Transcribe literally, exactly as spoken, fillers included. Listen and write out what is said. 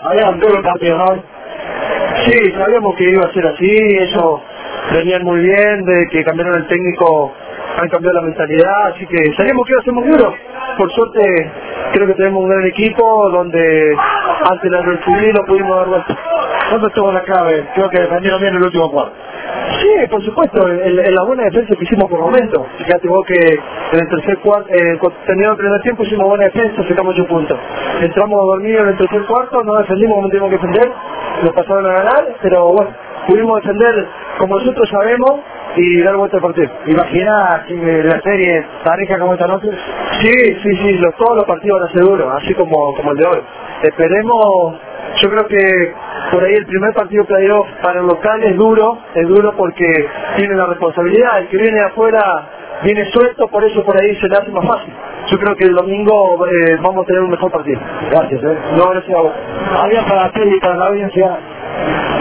Habían todos los partidos, ¿no? Sí, sabíamos que iba a ser así, ellos venían muy bien, de que cambiaron el técnico, han cambiado la mentalidad, así que sabíamos que iba a ser muy duro. Por suerte, creo que tenemos un gran equipo, donde ante la adversidad lo pudimos dar vuelta. ¿Dónde estuvo la clave? Creo que defendieron bien el último cuarto. Sí, por supuesto, en, en la buena defensa que hicimos por momentos. Fíjate vos que en el tercer cuarto, eh, terminado el primer tiempo hicimos buena defensa, sacamos ocho puntos. Entramos dormidos en el tercer cuarto, no defendimos como teníamos que defender, nos pasaron a ganar, pero bueno, pudimos defender como nosotros sabemos y dar vuelta al partido. ¿Imagina la serie pareja como esta noche? Sí, sí, sí, los, todos los partidos van a ser duros, así como, como el de hoy. Esperemos, yo creo que por ahí el primer partido playoff para el local es duro, es duro porque tiene la responsabilidad, el que viene de afuera viene suelto, por eso por ahí se le hace más fácil. Yo creo que el domingo eh, vamos a tener un mejor partido. Gracias, eh. No, gracias a vos. Adiós para la tele y para la audiencia.